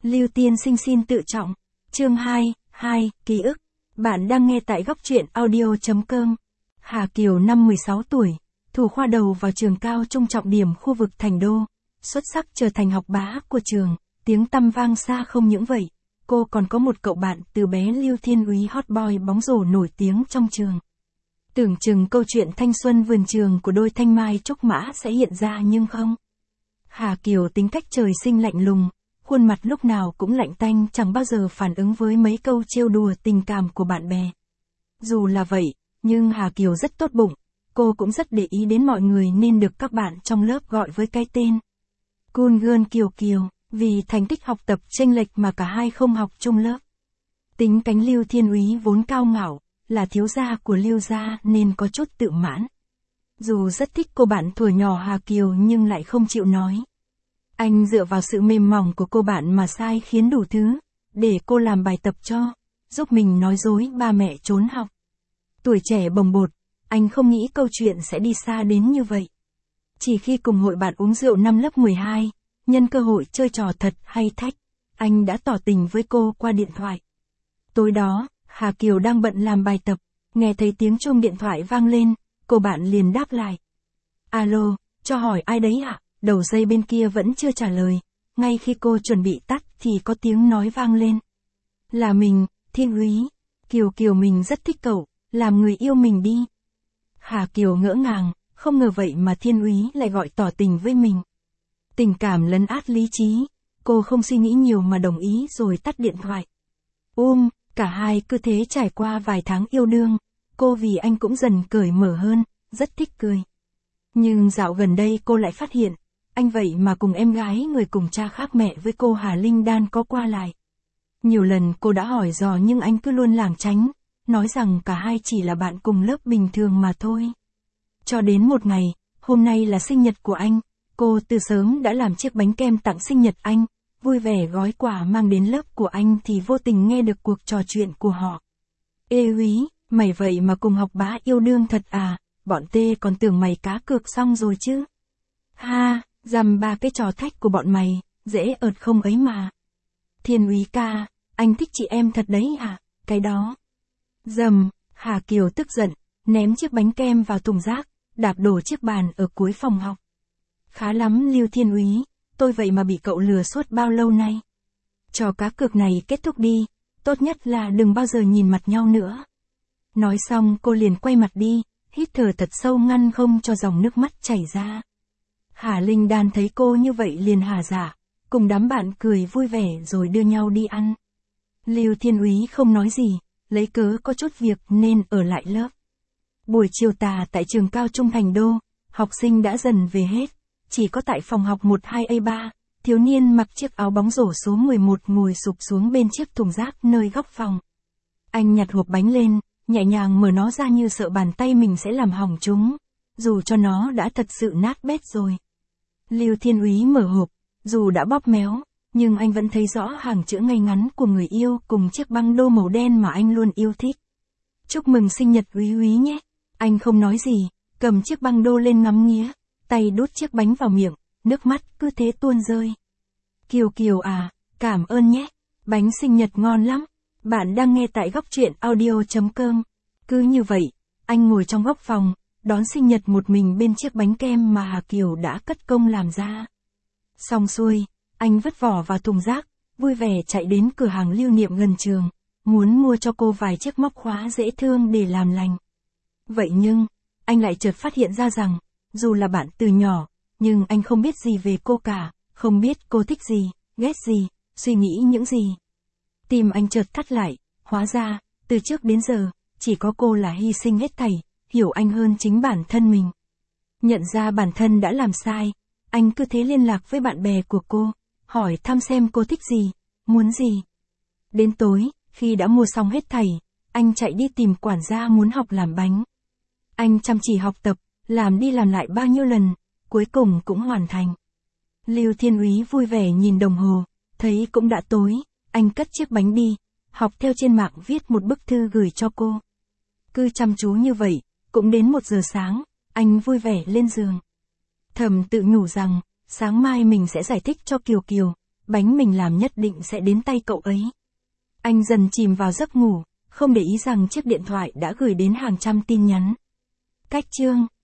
Lưu Tiên Sinh xin tự trọng. Chương 2, ký ức. Bạn đang nghe tại góc truyện audio.com. Hà Kiều năm 16 tuổi, thủ khoa đầu vào trường cao trung trọng điểm khu vực Thành Đô, xuất sắc trở thành học bá của trường, tiếng tăm vang xa không những vậy, cô còn có một cậu bạn từ bé Lưu Thiên Úy hot boy bóng rổ nổi tiếng trong trường. Tưởng chừng câu chuyện thanh xuân vườn trường của đôi thanh mai trúc mã sẽ hiện ra nhưng không. Hà Kiều tính cách trời sinh lạnh lùng, khuôn mặt lúc nào cũng lạnh tanh, chẳng bao giờ phản ứng với mấy câu trêu đùa tình cảm của bạn bè. Dù là vậy, nhưng Hà Kiều rất tốt bụng, cô cũng rất để ý đến mọi người nên được các bạn trong lớp gọi với cái tên Cool Girl Kiều Kiều, vì thành tích học tập chênh lệch mà cả hai không học chung lớp. Tính cánh Lưu Thiên Úy vốn cao ngạo, là thiếu gia của Lưu gia nên có chút tự mãn. Dù rất thích cô bạn thuở nhỏ Hà Kiều nhưng lại không chịu nói. Anh dựa vào sự mềm mỏng của cô bạn mà sai khiến đủ thứ, để cô làm bài tập cho, giúp mình nói dối ba mẹ trốn học. Tuổi trẻ bồng bột, anh không nghĩ câu chuyện sẽ đi xa đến như vậy. Chỉ khi cùng hội bạn uống rượu năm lớp 12, nhân cơ hội chơi trò thật hay thách, anh đã tỏ tình với cô qua điện thoại. Tối đó, Hà Kiều đang bận làm bài tập, nghe thấy tiếng chuông điện thoại vang lên, cô bạn liền đáp lại. Alo, cho hỏi ai đấy ạ? Đầu dây bên kia vẫn chưa trả lời, ngay khi cô chuẩn bị tắt thì có tiếng nói vang lên. Là mình, Thiên Úy. Kiều Kiều mình rất thích cậu, làm người yêu mình đi. Hà Kiều ngỡ ngàng, không ngờ vậy mà Thiên Úy lại gọi tỏ tình với mình. Tình cảm lấn át lý trí, cô không suy nghĩ nhiều mà đồng ý rồi tắt điện thoại. Cả hai cứ thế trải qua vài tháng yêu đương, cô vì anh cũng dần cởi mở hơn, rất thích cười. Nhưng dạo gần đây cô lại phát hiện, anh vậy mà cùng em gái người cùng cha khác mẹ với cô Hà Linh Đan có qua lại. Nhiều lần cô đã hỏi dò nhưng anh cứ luôn lảng tránh, nói rằng cả hai chỉ là bạn cùng lớp bình thường mà thôi. Cho đến một ngày, hôm nay là sinh nhật của anh, cô từ sớm đã làm chiếc bánh kem tặng sinh nhật anh, vui vẻ gói quà mang đến lớp của anh thì vô tình nghe được cuộc trò chuyện của họ. Ê Úy, mày vậy mà cùng học bá yêu đương thật à, bọn tê còn tưởng mày cá cược xong rồi chứ. Ha, dằm ba cái trò thách của bọn mày, dễ ợt không ấy mà. Thiên Úy ca, anh thích chị em thật đấy à, cái đó. Dầm, Hà Kiều tức giận, ném chiếc bánh kem vào thùng rác, đạp đổ chiếc bàn ở cuối phòng học. Khá lắm Lưu Thiên Úy, tôi vậy mà bị cậu lừa suốt bao lâu nay. Trò cá cược này kết thúc đi, tốt nhất là đừng bao giờ nhìn mặt nhau nữa. Nói xong cô liền quay mặt đi, hít thở thật sâu ngăn không cho dòng nước mắt chảy ra. Hà Linh Đan thấy cô như vậy liền hà dạ, cùng đám bạn cười vui vẻ rồi đưa nhau đi ăn. Lưu Thiên Úy không nói gì, lấy cớ có chút việc nên ở lại lớp. Buổi chiều tà tại trường cao trung Thành Đô, học sinh đã dần về hết, chỉ có tại phòng học 12A3, thiếu niên mặc chiếc áo bóng rổ số 11 ngồi sụp xuống bên chiếc thùng rác nơi góc phòng. Anh nhặt hộp bánh lên, nhẹ nhàng mở nó ra như sợ bàn tay mình sẽ làm hỏng chúng, dù cho nó đã thật sự nát bét rồi. Lưu Thiên Úy mở hộp, dù đã bóp méo, nhưng anh vẫn thấy rõ hàng chữ ngay ngắn của người yêu cùng chiếc băng đô màu đen mà anh luôn yêu thích. Chúc mừng sinh nhật Úy Úy nhé. Anh không nói gì, cầm chiếc băng đô lên ngắm nghía, tay đút chiếc bánh vào miệng, nước mắt cứ thế tuôn rơi. Kiều Kiều à, cảm ơn nhé, bánh sinh nhật ngon lắm. Bạn đang nghe tại góc truyện audio.com. Cứ như vậy, anh ngồi trong góc phòng, đón sinh nhật một mình bên chiếc bánh kem mà Hà Kiều đã cất công làm ra. Xong xuôi, anh vứt vỏ vào thùng rác, vui vẻ chạy đến cửa hàng lưu niệm gần trường, muốn mua cho cô vài chiếc móc khóa dễ thương để làm lành. Vậy nhưng, anh lại chợt phát hiện ra rằng, dù là bạn từ nhỏ, nhưng anh không biết gì về cô cả, không biết cô thích gì, ghét gì, suy nghĩ những gì. Tim anh chợt thắt lại, hóa ra, từ trước đến giờ, chỉ có cô là hy sinh hết thảy, hiểu anh hơn chính bản thân mình. Nhận ra bản thân đã làm sai, anh cứ thế liên lạc với bạn bè của cô, hỏi thăm xem cô thích gì, muốn gì. Đến tối, khi đã mua xong hết thảy, anh chạy đi tìm quản gia muốn học làm bánh. Anh chăm chỉ học tập, làm đi làm lại bao nhiêu lần, cuối cùng cũng hoàn thành. Lưu Thiên Úy vui vẻ nhìn đồng hồ, thấy cũng đã tối, anh cất chiếc bánh đi, học theo trên mạng viết một bức thư gửi cho cô. Cứ chăm chú như vậy, cũng đến 1 giờ sáng, anh vui vẻ lên giường. Thầm tự nhủ rằng, sáng mai mình sẽ giải thích cho Kiều Kiều, bánh mình làm nhất định sẽ đến tay cậu ấy. Anh dần chìm vào giấc ngủ, không để ý rằng chiếc điện thoại đã gửi đến hàng trăm tin nhắn. Cách chương